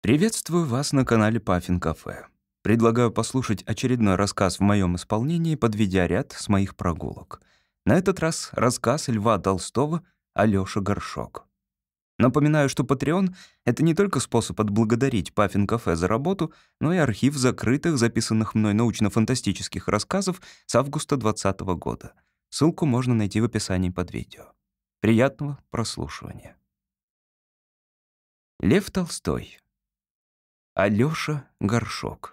Приветствую вас на канале Паффин Кафе. Предлагаю послушать очередной рассказ в моем исполнении, подведя ряд с моих прогулок. На этот раз рассказ Льва Толстого «Алёша Горшок». Напоминаю, что Patreon — это не только способ отблагодарить Паффин Кафе за работу, но и архив закрытых, записанных мной научно-фантастических рассказов с августа 2020 года. Ссылку можно найти в описании под видео. Приятного прослушивания. Лев Толстой. Алёша Горшок.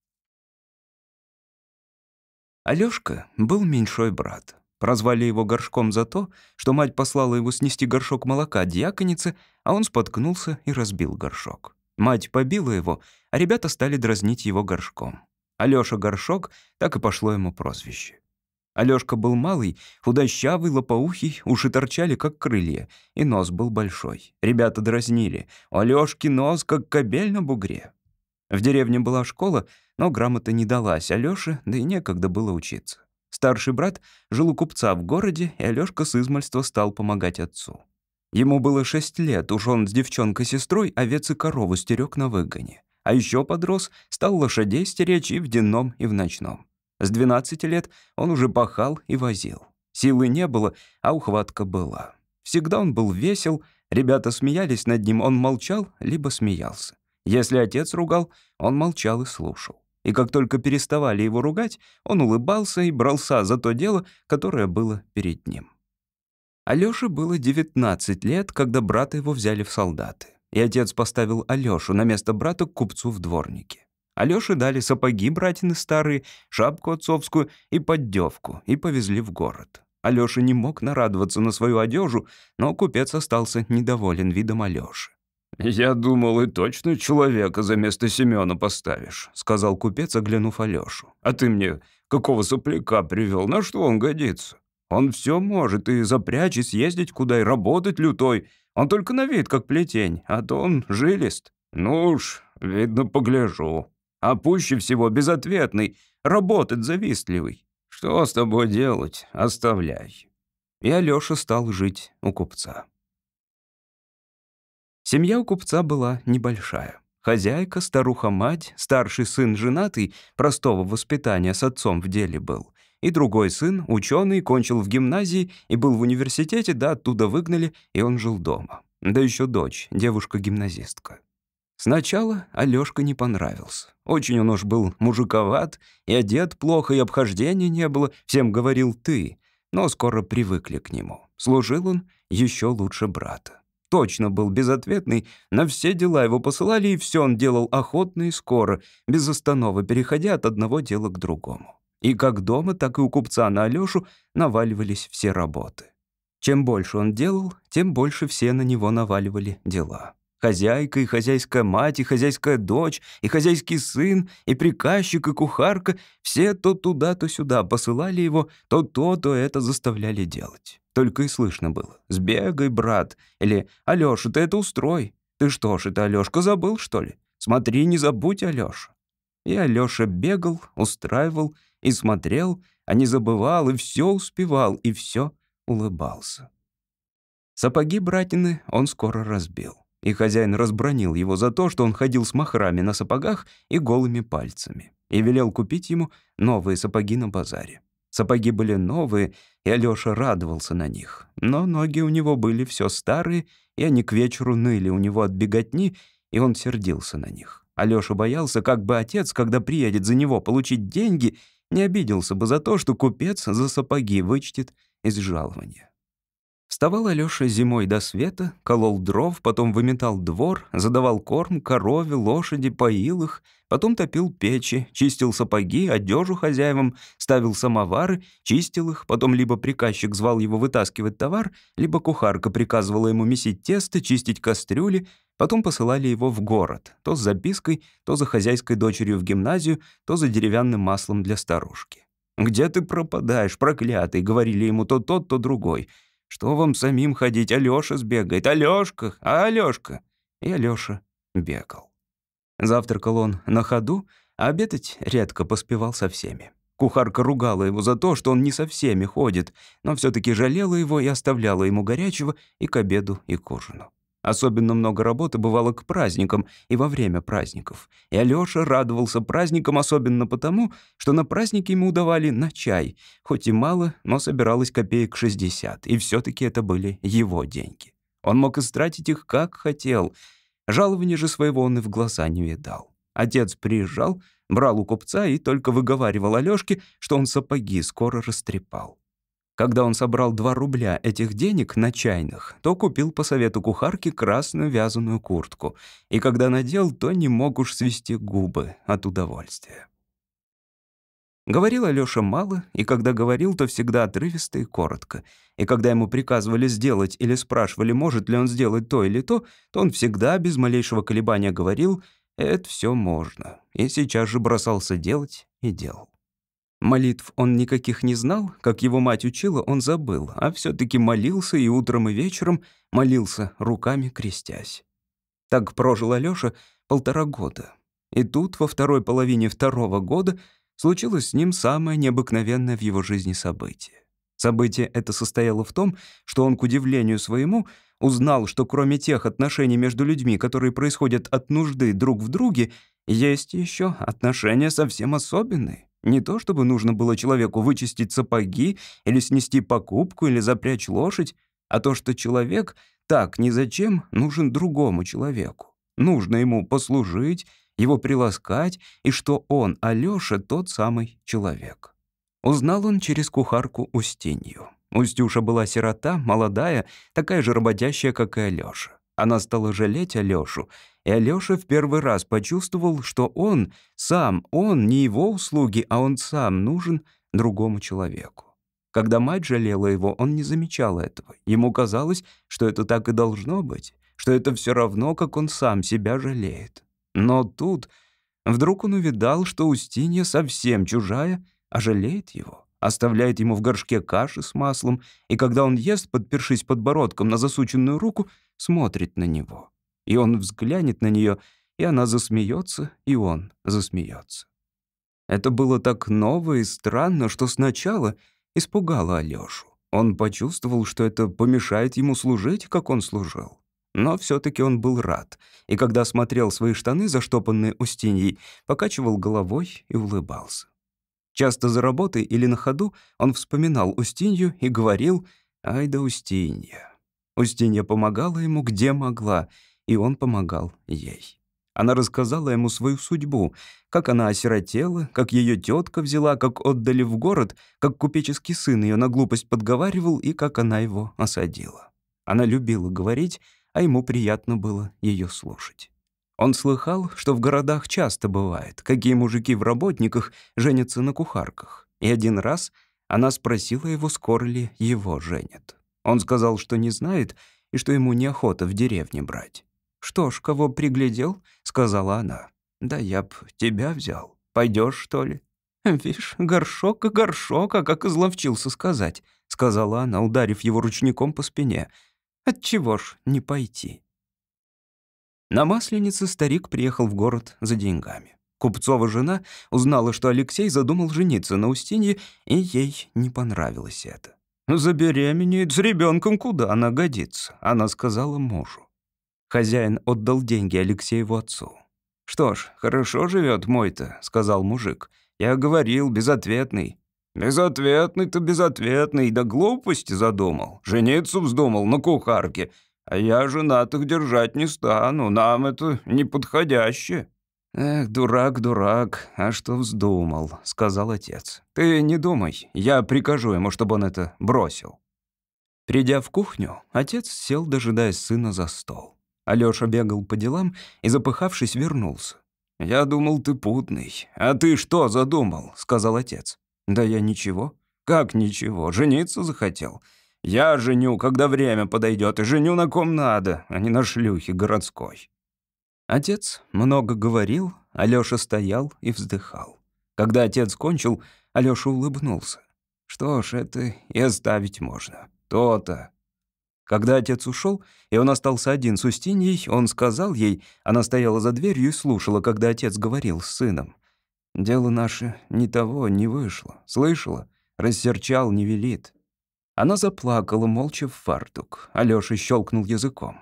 Алёшка был меньшой брат. Прозвали его Горшком за то, что мать послала его снести горшок молока дьяконице, а он споткнулся и разбил горшок. Мать побила его, а ребята стали дразнить его Горшком. Алёша Горшок, так и пошло ему прозвище. Алёшка был малый, худощавый, лопоухий, уши торчали, как крылья, и нос был большой. Ребята дразнили: «У Алёшки нос, как кобель на бугре». В деревне была школа, но грамота не далась Алёше, да и некогда было учиться. Старший брат жил у купца в городе, и Алёшка с измальства стал помогать отцу. Ему было 6 лет, уж он с девчонкой-сестрой овец и корову стерег на выгоне. А еще подрос, стал лошадей стеречь и в денном, и в ночном. С 12 лет он уже пахал и возил. Силы не было, а ухватка была. Всегда он был весел, ребята смеялись над ним, он молчал, либо смеялся. Если отец ругал, он молчал и слушал. И как только переставали его ругать, он улыбался и брался за то дело, которое было перед ним. Алёше было 19 лет, когда брата его взяли в солдаты. И отец поставил Алёшу на место брата к купцу в дворнике. Алёше дали сапоги братины старые, шапку отцовскую и поддевку, и повезли в город. Алёша не мог нарадоваться на свою одежу, но купец остался недоволен видом Алёши. «Я думал, и точно человека за место Семёна поставишь», — сказал купец, оглянув Алёшу. «А ты мне какого сопляка привёл? На что он годится? Он всё может и запрячь, и съездить куда, и работать лютой. Он только на вид как плетень, а то он жилист. Ну уж, видно, погляжу. А пуще всего безответный, работать завистливый. Что с тобой делать? Оставляй». И Алёша стал жить у купца. Семья у купца была небольшая. Хозяйка, старуха-мать, старший сын женатый, простого воспитания с отцом в деле был. И другой сын, ученый, кончил в гимназии и был в университете, да оттуда выгнали, и он жил дома. Да еще дочь, девушка-гимназистка. Сначала Алёшка не понравился. Очень он уж был мужиковат, и одет плохо, и обхождения не было, всем говорил «ты». Но скоро привыкли к нему. Служил он еще лучше брата. Точно был безответный, на все дела его посылали, и все он делал охотно и скоро, без остановы, переходя от одного дела к другому. И как дома, так и у купца на Алёшу наваливались все работы. Чем больше он делал, тем больше все на него наваливали дела. Хозяйка, и хозяйская мать, и хозяйская дочь, и хозяйский сын, и приказчик, и кухарка — все то туда, то сюда посылали его, то это заставляли делать. Только и слышно было: «Сбегай, брат», или «Алёша, ты это устрой». «Ты что ж это, Алёшка, забыл, что ли? Смотри, не забудь, Алёша». И Алёша бегал, устраивал и смотрел, а не забывал, и все успевал, и все улыбался. Сапоги братины он скоро разбил. И хозяин разбранил его за то, что он ходил с махрами на сапогах и голыми пальцами, и велел купить ему новые сапоги на базаре. Сапоги были новые, и Алёша радовался на них. Но ноги у него были все старые, и они к вечеру ныли у него от беготни, и он сердился на них. Алёша боялся, как бы отец, когда приедет за него получить деньги, не обиделся бы за то, что купец за сапоги вычтет из жалования. Вставал Алёша зимой до света, колол дров, потом выметал двор, задавал корм корове, лошади, поил их, потом топил печи, чистил сапоги, одежу хозяевам, ставил самовары, чистил их, потом либо приказчик звал его вытаскивать товар, либо кухарка приказывала ему месить тесто, чистить кастрюли, потом посылали его в город, то с запиской, то за хозяйской дочерью в гимназию, то за деревянным маслом для старушки. «Где ты пропадаешь, проклятый?» — говорили ему то тот, то другой. «Что вам самим ходить? Алёша сбегает. Алёшка, а Алёшка?» И Алёша бегал. Завтракал он на ходу, а обедать редко поспевал со всеми. Кухарка ругала его за то, что он не со всеми ходит, но все-таки жалела его и оставляла ему горячего и к обеду, и к ужину. Особенно много работы бывало к праздникам и во время праздников. И Алёша радовался праздникам особенно потому, что на праздники ему давали на чай. Хоть и мало, но собиралось копеек 60, и все-таки это были его деньги. Он мог истратить их как хотел. Жалования же своего он и в глаза не видал. Отец приезжал, брал у купца и только выговаривал Алёшке, что он сапоги скоро растрепал. Когда он собрал 2 рубля этих денег на чайных, то купил по совету кухарки красную вязаную куртку. И когда надел, то не мог уж свести губы от удовольствия. Говорил Алёша мало, и когда говорил, то всегда отрывисто и коротко. И когда ему приказывали сделать или спрашивали, может ли он сделать то или то он всегда без малейшего колебания говорил: «Это все можно». И сейчас же бросался делать и делал. Молитв он никаких не знал, как его мать учила, он забыл, а все-таки молился и утром, и вечером, молился, руками крестясь. Так прожил Алёша 1,5 года. И тут, во второй половине 2-го года, случилось с ним самое необыкновенное в его жизни событие. Событие это состояло в том, что он, к удивлению своему, узнал, что кроме тех отношений между людьми, которые происходят от нужды друг в друге, есть еще отношения совсем особенные. Не то чтобы нужно было человеку вычистить сапоги или снести покупку или запрячь лошадь, а то, что человек так ни зачем нужен другому человеку. Нужно ему послужить, его приласкать, и что он, Алёша, тот самый человек. Узнал он через кухарку Устинью. Устюша была сирота, молодая, такая же работящая, как и Алёша. Она стала жалеть Алёшу, и Алёша в первый раз почувствовал, что он, не его услуги, а он сам нужен другому человеку. Когда мать жалела его, он не замечал этого. Ему казалось, что это так и должно быть, что это все равно, как он сам себя жалеет. Но тут вдруг он увидал, что Устинья совсем чужая, а жалеет его, оставляет ему в горшке каши с маслом, и когда он ест, подпершись подбородком на засученную руку, смотрит на него. И он взглянет на нее, и она засмеется, и он засмеется. Это было так ново и странно, что сначала испугало Алёшу. Он почувствовал, что это помешает ему служить, как он служил. Но все-таки он был рад, и когда смотрел свои штаны, заштопанные Устиньей, покачивал головой и улыбался. Часто за работой или на ходу он вспоминал Устинью и говорил: «Ай да Устинья». Устинья помогала ему где могла, и он помогал ей. Она рассказала ему свою судьбу, как она осиротела, как ее тетка взяла, как отдали в город, как купеческий сын ее на глупость подговаривал и как она его осадила. Она любила говорить, а ему приятно было ее слушать. Он слыхал, что в городах часто бывает, какие мужики в работниках женятся на кухарках. И один раз она спросила его, скоро ли его женят. Он сказал, что не знает и что ему неохота в деревне брать. «Что ж, кого приглядел?» — сказала она. «Да я б тебя взял. Пойдешь, что ли?» «Вишь, горшок, а как изловчился сказать», — сказала она, ударив его ручником по спине. «Отчего ж не пойти?» На Масленице старик приехал в город за деньгами. Купцова жена узнала, что Алексей задумал жениться на Устинье, и ей не понравилось это. «Забеременеет, с ребенком куда она годится», — она сказала мужу. Хозяин отдал деньги Алексееву отцу. «Что ж, хорошо живет мой-то», — сказал мужик. «Я говорил, безответный». «Безответный-то безответный, да глупости задумал. Жениться вздумал на кухарке. А я женатых держать не стану, нам это неподходяще». «Эх, дурак, дурак, а что вздумал», — сказал отец. «Ты не думай, я прикажу ему, чтобы он это бросил». Придя в кухню, отец сел, дожидаясь сына за стол. Алёша бегал по делам и, запыхавшись, вернулся. «Я думал, ты путный. А ты что задумал?» — сказал отец. «Да я ничего». «Как ничего? Жениться захотел?» «Я женю, когда время подойдет, и женю на ком надо, а не на шлюхе городской». Отец много говорил, Алёша стоял и вздыхал. Когда отец кончил, Алёша улыбнулся. «Что ж, это и оставить можно. То-то». Когда отец ушел, и он остался один с Устиньей, он сказал ей, она стояла за дверью и слушала, когда отец говорил с сыном. «Дело наше ни того не вышло. Слышала? Рассерчал, не велит». Она заплакала, молча в фартук. Алёша щелкнул языком.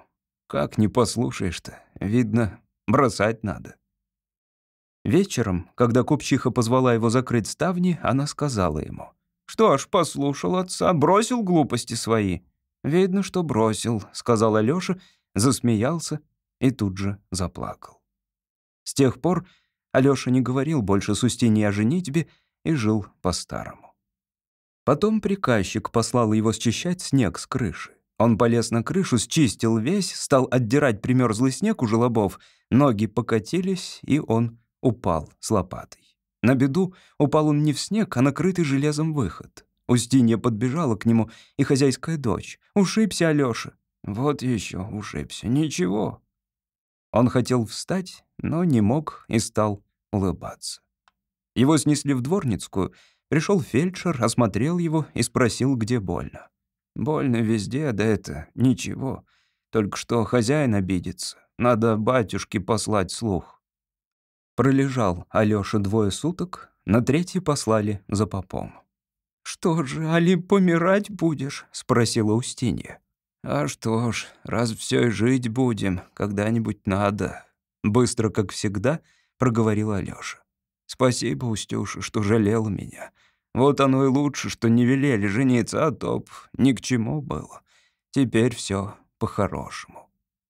Как не послушаешь-то? Видно, бросать надо». Вечером, когда купчиха позвала его закрыть ставни, она сказала ему: «Что ж, послушал отца, бросил глупости свои». «Видно, что бросил», — сказал Алёша, засмеялся и тут же заплакал. С тех пор Алёша не говорил больше с Устиньей о женитьбе и жил по-старому. Потом приказчик послал его счищать снег с крыши. Он полез на крышу, счистил весь, стал отдирать примерзлый снег у желобов, ноги покатились, и он упал с лопатой. На беду упал он не в снег, а на крытый железом выход. Устинья подбежала к нему, и хозяйская дочь: «Ушибся, Алёша». «Вот еще ушибся, ничего». Он хотел встать, но не мог и стал улыбаться. Его снесли в Дворницкую, пришел фельдшер, осмотрел его и спросил, где больно. «Больно везде, да это ничего. Только что хозяин обидится. Надо батюшке послать слух». Пролежал Алёша 2 суток, на 3 послали за попом. «Что же, али помирать будешь?» — спросила Устинья. «А что ж, раз все и жить будем, когда-нибудь надо», — быстро, как всегда, проговорил Алёша. «Спасибо, Устюша, что жалела меня. Вот оно и лучше, что не велели жениться, а то б ни к чему было. Теперь все по-хорошему».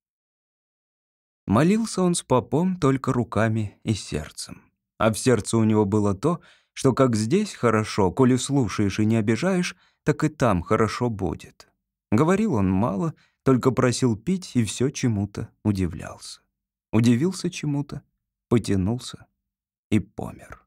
Молился он с попом только руками и сердцем. А в сердце у него было то, что как здесь хорошо, коли слушаешь и не обижаешь, так и там хорошо будет. Говорил он мало, только просил пить и все чему-то удивлялся. Удивился чему-то, потянулся и помер.